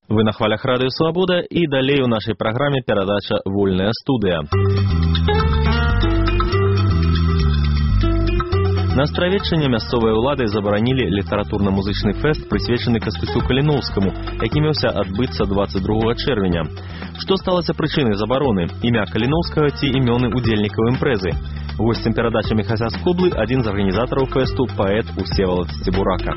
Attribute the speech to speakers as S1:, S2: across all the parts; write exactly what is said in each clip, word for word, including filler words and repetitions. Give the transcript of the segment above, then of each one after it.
S1: Вы на хвалях Радыё Свабода і далей у нашай праграме перадача «Вольная студыя». На Астравеччыне мясцовыя ўлады забаранілі літаратурна-музычны фэст, прысвечаны Кастусю Каліноўскаму, які меўся адбыцца дваццаць другога чэрвеня. Што сталася прычынай забароны? Імя Каліноўскага ці імёны удзельнікаў імпрэзы? Госцем перадачы Міхася Скоблы адзін з арганізатараў фэсту, паэт Усевалад Сцебурака.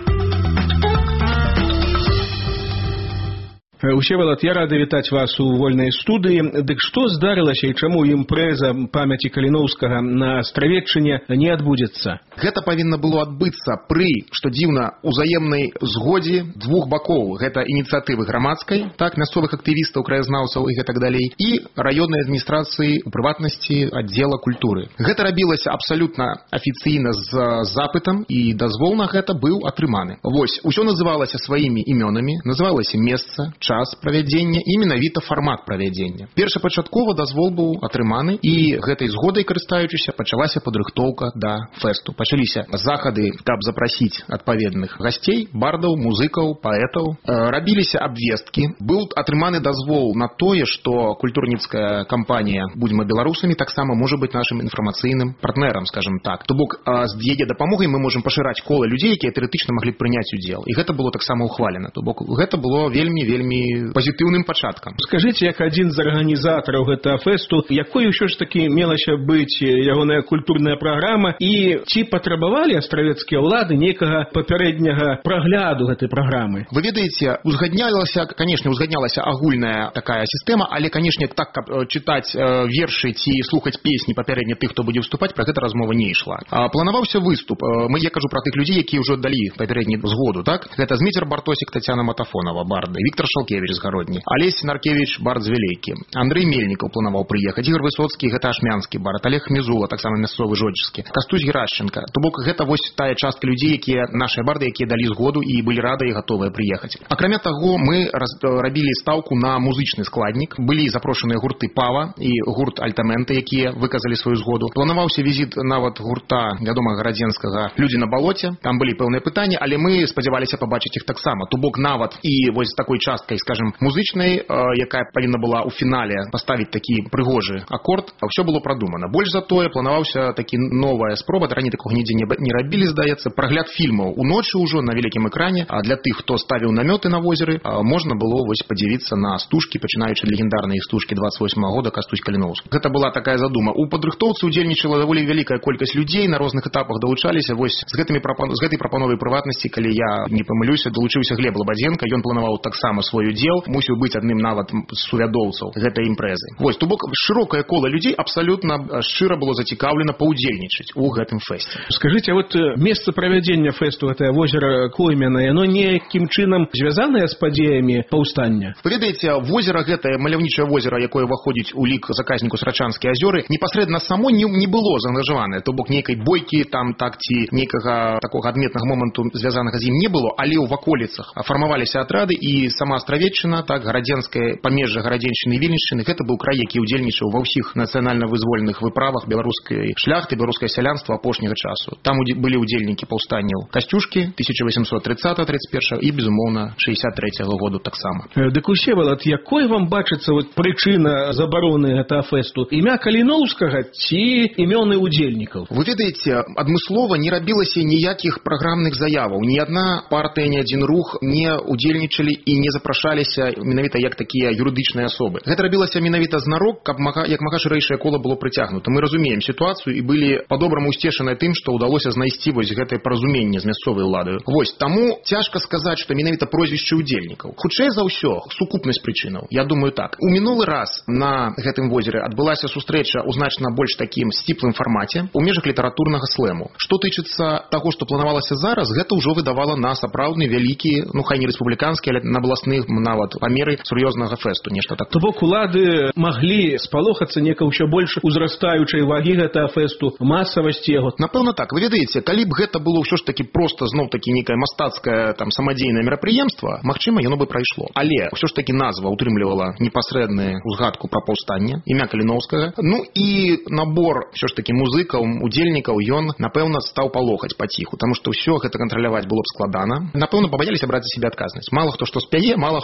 S2: Усевалад, я рады вітаць вас у вольнай студыі. Дык што здарылася і чаму імпрэза памяці Каліноўскага на Астравеччыне не адбудзецца?
S3: Гэта павінна было адбыцца пры, што дзіўна, узаемнай згодзе двух бакоў. Гэта ініцыятывы грамадскай, так, мясцовых актывістаў, краязнаўцаў і гэтак далей, і раённай адміністрацыі, у прыватнасці аддзела культуры. Гэта рабілася абсалютна афіцыйна з запытам, і дазвол на гэта быў атрыманы. Вось, усё называлася сваімі імёнамі, называлася месца, час правядзення і менавіта фармат правядзення. Першапачаткова дазвол быў атрыманы, і гэтай згодай карыстаючыся пачалася падрыхтоўка да фэсту. Пачаліся захады, каб запрасіць адпаведных гасцей, бардаў, музыкаў, паэтаў. Рабіліся абвесткі. Быў атрыманы дазвол на тое, што культурніцкая кампанія «Будзьма беларусамі» таксама можа быць нашым інфармацыйным партнерам, скажем так. То бок, з яе дапамогай мы можам пашыраць кола людзей, якія тэарэтычна маглі б прыняць удзел. І гэта было таксама ухвалена. То бок, гэта было вельмі вельмі пазітыўным пачаткам.
S2: Скажыце, як адзін з арганізатараў гэтага фэсту, якой ўсё ж такі мелася быць ягоная культурная праграма, і ці патрабавалі астравецкія ўлады нейкага папярэдняга прагляду гэтай праграмы?
S3: Вы ведаеце, узгаднялася, канешне, узгаднялася агульная такая сістэма, але, канешне, так, каб чытаць вершы ці слухаць песні папярэдне тых, хто будзе выступаць, пра гэта размова не ішла. Планаваўся выступ. Мы, я кажу пра тых людзей, якія ўжо далі папярэдні згоду, так? Гэта Зміцер Бартосік, Тацяна Матафонова, барды, Віктор Шалкевич з Гародні, Алесь Наркевич, бард з Вілейкі, Андрэй Мельнікаў планаваў прыехаць, Ігор Высоцкі, гэта ашмянскі бард, Олег Мізула, таксама мясцовы жодзічскі, Кастусь Герашченка. То бок гэта вось тая частка людзей, якія нашыя барды, якія далі згоду і былі рады і гатовыя прыехаць. Акрамя таго, мы рабілі стаўку на музычны складнік. Былі запрошаныя гурты Пава і гурт Альтаменты, якія выказалі сваю згоду. Планаваўся візіт нават гурта вядомага гарадзенскага «Людзі на балоце». Там былі пэўныя пытанні, але мы спадзяваліся пабачыць іх таксама. То бок нават і вось такой часткай, скажем, музычнай, якая павінна была ў фінале паставіць такі прыгожы акорд, а ўсё было прадумана. Больш за тое, планаваўся такі новая спроба, раней такога нідзе не рабілі, здаецца, прагляд фільмаў уночы ўжо на вялікім экране, а для тых, хто ставіў намёты на возеры, можна было вось падзівіцца на стужкі, пачынаючы легендарныя стужкі дваццаць восьмага года Кастусь Каліноўскі. Гэта была такая задума. У падрыхтоўцы ўдзельнічала даволі вялікая колькасць людзей, на розных этапах далучаліся. Вось з гэтымі прапан... з гэтай прапановай прыватнасці, калі я не памылюся, далучыўся Глеб Лабадзенко, ён планаваў таксама свой удзел, мусіў быць адным нават з сувядоўцаў гэтай імпрэзы. Вось, то бок шырокае кола людзей абсалютна шчыра было зацікаўлена паўдзельнічаць у гэтым фэсце.
S2: Скажыце, вот месца правядзення фэсту, гэтае возера Коймена, яно неякім чынам звязанае з падзеямі паўстання?
S3: Вы ведаеце, возера гэтае, маляўнічае возера, якое ўваходзіць у лік заказніку Срачанскія азёры, непасрэдна само не, не было заангажаванае, то бок нейкай бойкі там так ці нейкага такога адметнага моманту звязанага з ім не было, але ў ваколіцах фармаваліся атрады, і сама Астравеччына, так, гарадзенскае памежжа гарадзеншчыны і Вільнішчыны, гэта быў край, які ўдзельнічаў ва ўсіх нацыянальна-вызвольных выправах беларускай шляхты, беларускае сялянства апошняга часу. Там былі ўдзельнікі паўстанняў Касцюшкі тысяча восемьсот тридцатого тридцать первого і, безумоўна, шэсцьдзесят трэцяга году таксама.
S2: Дык Усевалад, якой вам бачыцца вот прычына забароны гэтага фэсту? Імя Каліноўскага ці імёны ўдзельнікаў?
S3: Вы ведаеце, адмыслова не рабілася ніякіх праграмных заяваў. Ні адна партыя, ні адзін рух не ўдзельнічалі і не запрашаліся менавіта як такія юрыдычныя асобы. Гэта рабілася менавіта знарок, каб мага, як мага шырэйшае кола было прыцягнута. Мы разумеем сітуацыю і былі па-добраму ўсцешаныя тым, што ўдалося знайсці вось гэтае паразуменне з мясцовай уладаю. Вось, таму цяжка сказаць, што менавіта прозвішчы ўдзельнікаў. Хутчэй за ўсё, сукупнасць прычынаў. Я думаю так. У мінулы раз на гэтым возеры адбылася сустрэча ў значна больш такім сціплым фармаце у межах літаратурнага слэму. Што тычыцца таго, што планавалася зараз, гэта ўжо выдавала на сапраўдны вялікі, ну хай не рэспубліканскі, але на абласных нават памеры сур'ёзнага фэсту, нешта так.
S2: То бок улады маглі спалохацца нека ўсё больш узрастаючай вагі гэтага фэсту, масавасці яго.
S3: Напэўна так. Вы ведаеце, калі б гэта было ўсё ж такі проста зноў такі нейкае мастацкае там самадзейнае мерапрыемства, магчыма, яно бы прайшло. Але ўсё ж такі назва утрымлівала непасрэдную узгадку пра паўстанне, імя Каліноўскага. Ну і набор ўсё ж такі музыкаў, удзельнікаў, ён, напэўна, стаў палохаць паціху, таму што ўсё гэта кантраляваць было б складана. Напэўна, пабаяліся браць за сябе адказнасць. Мала хто што спяе, мала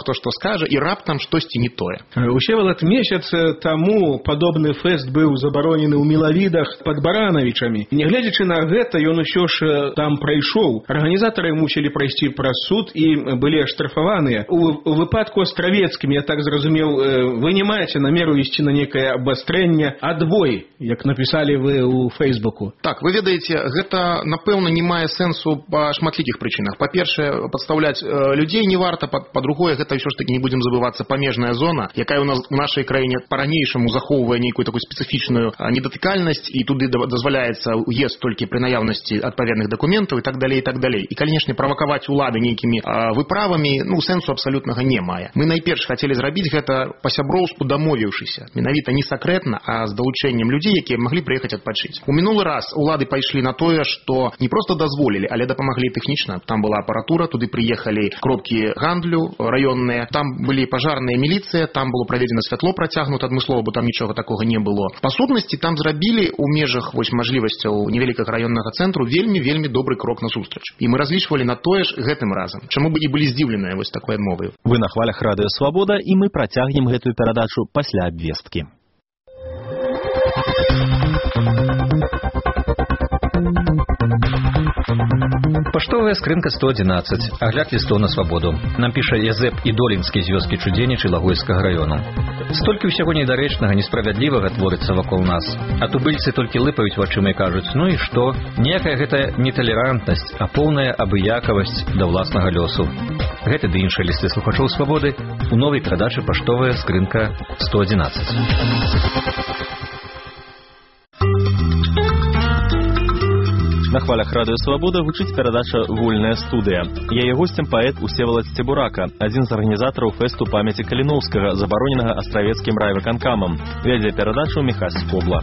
S3: хто што скажа, і раптам штосьці не тое.
S2: Усевалад, месяц таму падобны фэст быў забаронены ў Мелавідах пад Баранавічамі. Нягледзячы на гэта, ён усё ж там прайшоў. Арганізатары мусілі прайсці праз суд і былі аштрафаваныя. У выпадку астравецкім, я так зразумеў, вы не маеце намеру ісці на некае абвастрэнне, адвой, як напісалі вы ў Фейсбуку.
S3: Так, вы ведаеце, гэта, напэўна, не мае сэнсу па шматлікіх прычынах. Па-першае, падстаўляць э, людзей не варта, па-другое, гэта ўсё ж такі, не будзем забывацца, памежная зона, якая у нас у нашай краіне па-ранейшаму захоўвае нейкую такую спецыфічную недатыкальнасць, і туды дазваляецца уезд толькі пры наяўнасці адпаведных дакументаў і так далей, і так далей. І, канешне, правакаваць улады нейкімі э, выправамі, ну, сэнсу абсалютнага не мае. Мы найперш хацелі зрабіць гэта па-сяброўску дамовіўшыся. Менавіта не сакрэтна, а з далучэннем людзей, якія маглі прыехаць адпачыць. У мінулы раз улады пайшлі на тое, што не проста дазволілі, але дапамаглі тэхнічна. Там была апаратура, туды прыехалі кропкі гандлю раённыя, там былі пажарная міліцыя, там было праведзена святло працягнута адмыслова, бо там нічога такога не было. Па сутнасці там зрабілі ў межах вось мажлівасцяў невялікага раённага цэнтру вельмі вельмі добры крок насустрач. І мы разлічвалі на тое ж гэтым разам. Чаму бы не былі здзіўленыя вось такой адмовай?
S1: Вы на хвалях Радыё Свабода, і мы працягнем гэтую перадачу пасля абвесткі.
S4: Паштовая скрынка сто адзінаццаць. Агляд лістоў на свабоду. Нам піша Язэп і Долінскі з вёскі Чудзенічы Лагойскага раёну. Столькі ўсяго недарэчнага, несправядлівага творыцца вакол нас. А тубыльцы толькі лыпаюць вачыма і кажуць: ну і што? Ніякая гэта не талерантнасць, а поўная абыякавасць да ўласнага лёсу. Гэты ды іншыя лісты слухачоў свабоды у новай перадачы «Паштовая скрынка сто адзінаццаць».
S1: На хвалях Радыё Свабода гучыць перадача «Вольная студыя». Яе госцем паэт Усевалад Сцебурака, адзін з арганізатараў фэсту памяці Каліноўскага, забароненага астравецкім райвыканкамам. Вядзе перадачу Міхась Скобла.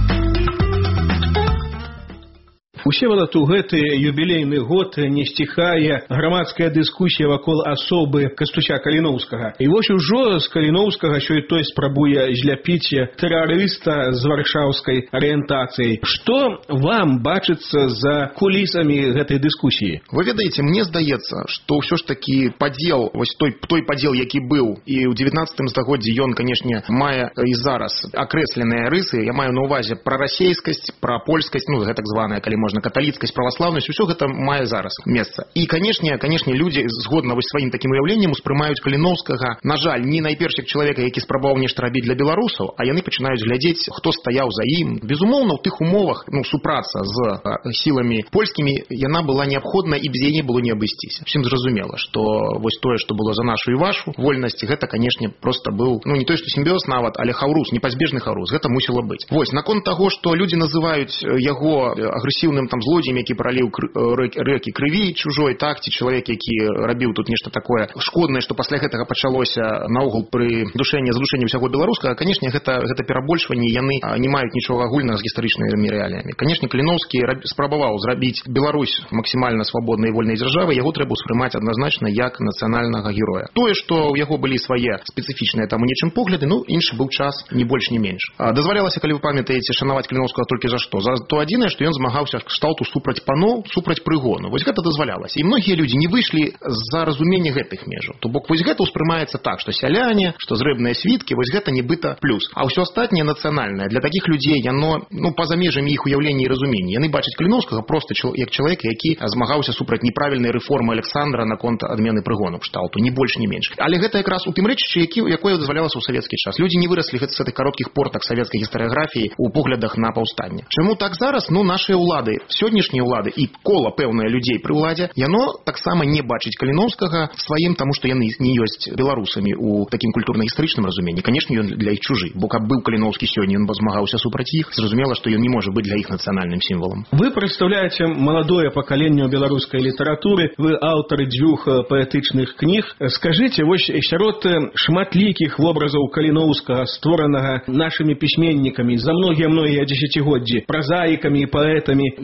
S2: Усевалад, у гэты юбілейны год не сціхае грамадская дыскусія вакол асобы Кастуся Каліноўскага. І вось ужо з Каліноўскага сёй той спрабуе зляпіць тэрарыста з варшаўскай арыентацыяй. Што вам бачыцца за кулісамі гэтай дыскусіі?
S3: Вы ведаеце, мне здаецца, што ўсё ж такі падзел, вось той, той падзел, які быў і ў дзевятнаццатым стагоддзі, ён, канешне, мае і зараз акрэсленыя рысы. Я маю на ўвазе пра расейскасць, пра польскасць, ну, гэта так званая, калі можна, каталіцкасць, праваслаўнасць, усё гэта мае зараз месца. І, канешне, канешне, людзі згодна вось сваім такім уяўленнем успрымаюць Каліноўскага, на жаль, не найперш як чалавека, які спрабаваў нешта рабіць для беларусаў, а яны пачынаюць глядзець, хто стаяў за ім. Безумоўна, у тых умовах, ну, супраца з а, сіламі польскімі, яна была неабходна, і без яе было не абысціся. Усім зразумела, што вось тое, што было за нашу і вашу вольнасць, гэта, канешне, проста быў, ну, не той, што сімбіёз нават, але хаўрус, непазбежны хаўрус, гэта мусіла быць. Вось, наконт таго, што людзі называюць яго агрэсіўным там злодзеем, які праліў рэкі крыві чужой, так, ці чалавек, які рабіў тут нешта такое шкоднае, што пасля гэтага пачалося наогул пры душэнні задушэнні ўсяго беларускага. Канешне, гэта гэта перабольшванне, яны не маюць нічога агульнага з гістарычнымі рэаліямі. Канешне, Каліноўскі спрабаваў зрабіць Беларусь максімальна свабоднай і вольнай дзяржавай, яго трэба ўспрымаць адназначна як нацыянальнага героя. Тое, што ў яго былі свае спецыфічныя там у нечым погляды, ну, іншы быў час, не больш, не менш. Дазвалялася, калі вы памятаеце, шанаваць Каліноўскага толькі за што? За то адзінае, што ён змагаўся кшталту супраць паноў, супраць прыгону. Вось гэта дазвалялася. І многія людзі не выйшлі за разуменне гэтых межаў. То бок вось гэта ўспрымаецца так, што сяляне, што зрэбныя світкі, вось гэта нібыта плюс. А ўсё астатняе нацыянальнае для такіх людзей, яно, ну, па-за межамі іх уяўлення і разумення. Яны бачаць Каліноўскага проста як чалавека, які змагаўся супраць неправільнай рэформы Александра наконт адмены прыгону кшталту, не больш, не менш. Але гэта якраз у тым рэчышчы, які якое дазвалялася ў савецкі час. Людзі не выраслі з гэтых кароткіх портак савецкай гістарыяграфіі у поглядах на паўстанне. Чаму так зараз? Ну, нашыя ўлады, сённяшнія ўлады і кола пэўнае людзей пры ўладзе, яно таксама не бачыць Каліноўскага сваім, таму што яны не ёсць беларусамі у такім культурна-гістарычным разуменні. Канешне, ён для іх чужы, бо каб быў Каліноўскі сёння, ён бы змагаўся супраць іх, зразумела, што ён не можа быць для іх нацыянальным сімвалам.
S2: Вы прадстаўляеце маладое пакаленне беларускай літаратуры, вы аўтары дзвюх паэтычных кніг. Скажыце, вось сярод шматлікіх вобразаў Каліноўскага, створанага нашымі пісьменнікамі за многія-многія дзесяцігоддзі, празаікамі і паэтамі,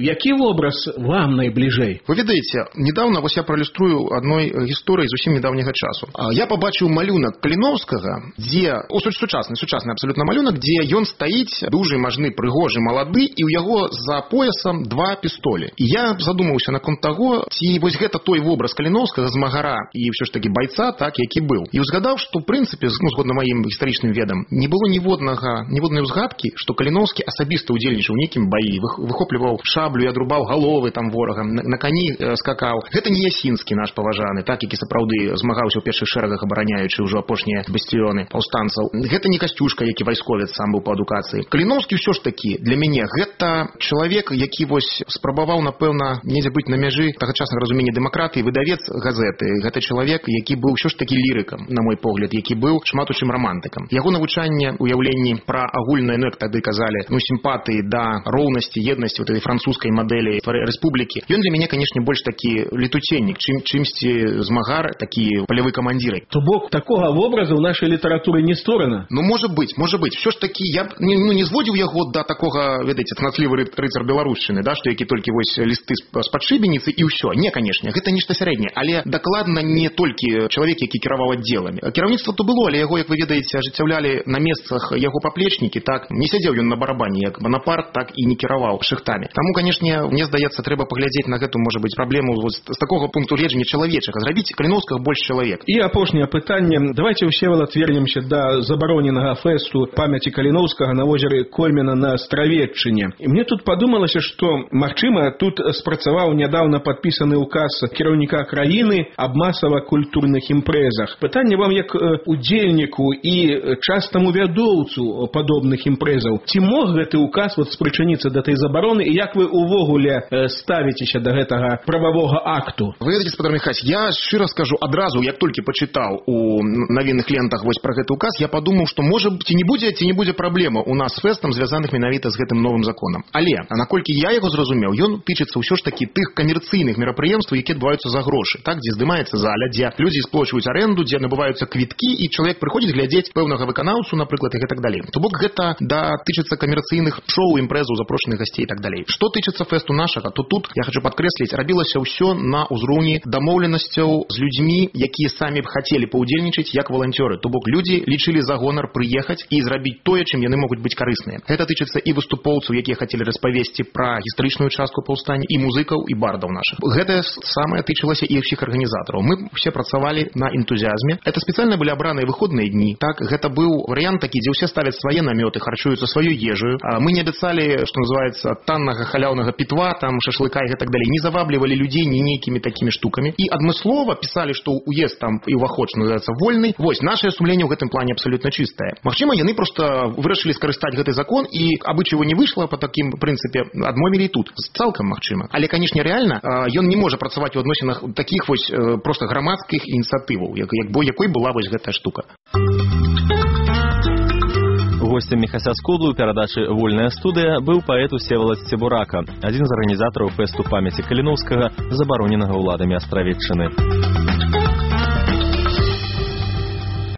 S2: Які вобраз вам найбліжэй?
S3: Вы ведаеце, недавно вось я праілюструю адной гісторыі зусім недаўняга часу. Я пабачыў малюнак Каліноўскага, дзе о, сучасны, сучасны абсолютно малюнак, дзе ён стаіць дужы, мажны, прыгожы, малады, і ў яго за поясам два пістолі. І я задумаўся наконт таго, ці вось гэта той вобраз Каліноўскага, змагара і ўсё ж такі байца, так, які быў. І узгадаў, што ў прынцыпе, ну, згодна маім гістарычным ведам, не было ніводнага, ніводнай узгадкі, што Каліноўскі асабіста удзельнічаў у нейкім баі, выхопліваў шаблю і адрубаў галовы там ворагам, на, на кані э, скакаў. Гэта не Ясінскі наш паважаны, так, які сапраўды змагаўся ў першых шэрагах, абараняючы ўжо апошнія бастіёны паўстанцаў. Гэта не Касцюшка, які вайсковец сам быў па адукацыі. Каліноўскі ўсё ж такі для мяне гэта чалавек, які вось спрабаваў, напэўна, недзе быць на мяжы тагачаснага разумення дэмакратыі, выдавец газеты. Гэта чалавек, які быў ўсё ж такі лірыкам, на мой погляд, які быў шмат у чым рамантыкам. Яго навучанне, уяўленні пра агульнае, ну, як тады казалі, ну, сімпатыі да роўнасці, еднасці вот этой французскай мадэлі рэспублікі. Ён для мяне, канешне, больш такі летуценнік, чым чымсьці змагар, такі палявы камандзір.
S2: То бок такога вобразу ў нашай літаратуры не створана.
S3: Ну, можа быць, можа быць. Всё ж такі я б не, ну, не зводзіў яго да такога, ведаеце, цнатлівы рыцар беларушчыны, да, што які толькі вось лісты з падшыбеніцы і ўсё. Не, канешне, гэта нешта сярэдняе, але дакладна не толькі чалавек, які кіраваў аддзеламі. Кіраўніцтва то было, але яго, як вы ведаеце, ажыццяўлялі на месцах яго паплечнікі, так, не сядзеў ён на барабане, як Банапарт, так і не кіраваў шыхтамі. Таму, канешне, мне здаецца, трэба паглядзець на гэту, можа быць, праблему з такога пункту гледжання чалавечага, зрабіць Каліноўскага больш чалавек.
S2: І апошняе пытанне. Давайте, Всеволод, вернемся да забароненага фэсту памяці Каліноўскага на возеры Кольміна на Астравеччыне. І мне тут падумалася, што, магчыма, тут спрацаваў нядаўна падпісаны указ кіраўніка краіны аб масава-культурных імпрэзах. Пытанне вам як удзельніку і частаму вядоўцу падобных імпрэзаў. Ці мог гэты указ вот спрычыніцца да той забароны, і як вы увогуле ставіцеся да гэтага прававога акту?
S3: Вы ведаеце, спадар Міхась, я шчыра скажу, адразу, як толькі пачытаў у навінных лентах вось пра гэты указ, я падумаў, што можа ці не будзе, ці не будзе праблема у нас з фэстам, звязаных менавіта з гэтым новым законам. Але, наколькі я яго зразумеў, ён тычыцца ўсё ж такі тых камерцыйных мерапрыемстваў, якія адбываюцца за грошы, так, дзе здымаецца заля, дзе людзі сплочваюць арэнду, дзе набываюцца квіткі, і чалавек прыходзіць глядзець пэўнага выканаўцу, напрыклад, і гэтак далей. То бок гэта да тычыцца камерцыйных шоу, імпрэзаў, запрошаных гасцей і так далей. Што тычыцца фэсту нашага, то тут я хочу падкрэсліць, рабілася ўсё на ўзроўні дамоўленасцяў з людзьмі, якія самі б хацелі паўдзельнічаць як валанцёры. То бок людзі лічылі за гонар прыехаць і зрабіць тое, чым яны могуць быць карысныя. Гэта тычыцца і выступоўцаў, якія хацелі распавесці пра гістарычную частку паўстання, і музыкаў, і бардаў нашых. Гэта самае тычылася і ўсіх арганізатараў. Мы все працавалі на энтузіазме. Это спецыяльна былі абраныя выходныя дні. Так, гэта быў варыянт такі, дзе ўсе ставяць свае намёты, харчуюцца сваёй ежаю. Мы не абяцалі, што называецца, таннага халяўнага пітва, там шашлыка і гэтак далей. Не заваблівалі людзей ні нейкімі такімі штукамі. І адмыслова пісалі, што уезд там і ўваход, што называецца, вольны. Вось, нашае сумленне ў гэтым плане абсалютна чыстае. Магчыма, яны проста вырашылі скарыстаць гэты закон, і абы чаго не выйшла па такім прынцыпе, адмовілі і тут. Цалкам магчыма. Але, канешне, рэальна, ён не можа працаваць у адносінах такіх вось проста грамадскіх ініцыятываў, як, як, якой была вось гэтая штука.
S1: Гостем Міхася Скоблы ў перадачы «Вольная студыя» быў паэт Всеволод Сцебурака, адзін з арганізатараў фэсту памяці Каліноўскага, забароненага ўладамі Астравеччыны.